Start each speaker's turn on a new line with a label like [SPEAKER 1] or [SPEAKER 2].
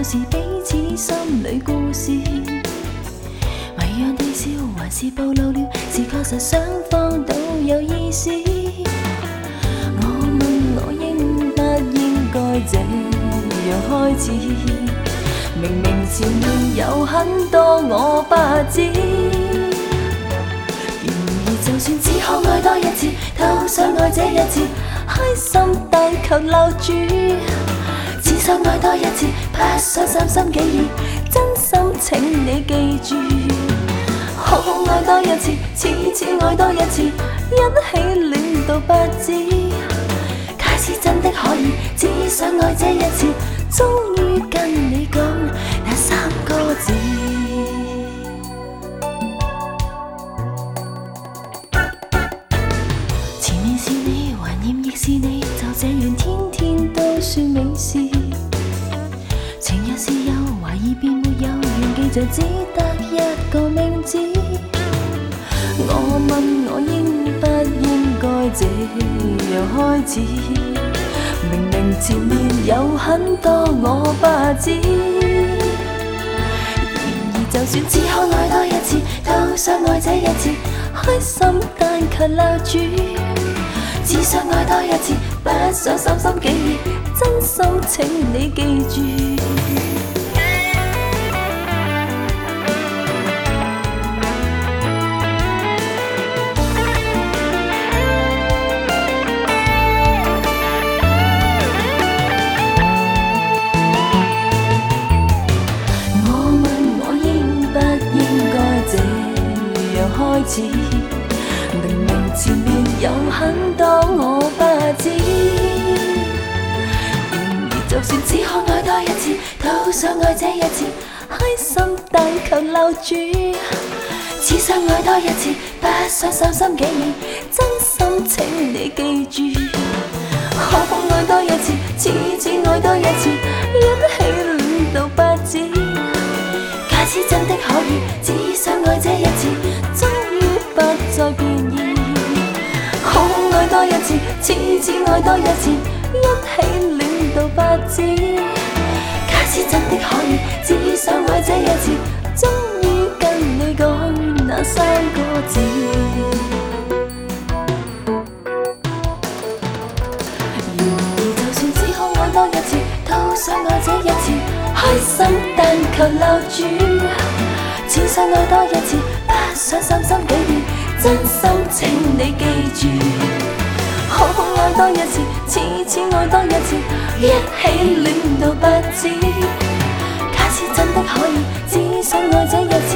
[SPEAKER 1] 是彼此心里故事。迷样地笑还是暴露了，是确实双方都有意思。我问我應不應該這樣開始？明明前面有很多我不知，然而就算只可愛多一次，都想愛這一次，開心但求留住。只想愛多一次，不想三心幾意，真心請你記住。好好愛多一次，次次愛多一次，一起戀到不知。假使真的可以，只想愛這一次，終於跟你講那三個字。前面是你，懷念亦是你，就這樣天天都算美事。情若是有，懷疑便沒有，願記着只得一個名字。我問我應不應該這樣開始？明明前面有很多我不知，然而就算只可愛多一次，都想愛這一次，開心但求留住。只想愛多一次，不想三心幾意，真心請你記住。開始，明明前面有很多我不知，然而就算只可愛多一次，都想愛這一次，開心但求留住。只想愛多一次，不想三心幾意，真心請你記住。可否愛多一次，次次愛多一次，一起戀到不知。假使真的可以，只想愛這一次，終於不再變異。好愛多一次，次次愛多一次，一起戀到不知。假使真的可以，只想愛這一次，終於跟你講那三個字。然而就算只可愛多一次，都想愛這一次，開心但求留住。只想愛多一次，不想三心幾意，真心請你記住。好好愛多一次，次次愛多一次，一起戀到不知。假使真的可以，只想愛這一次，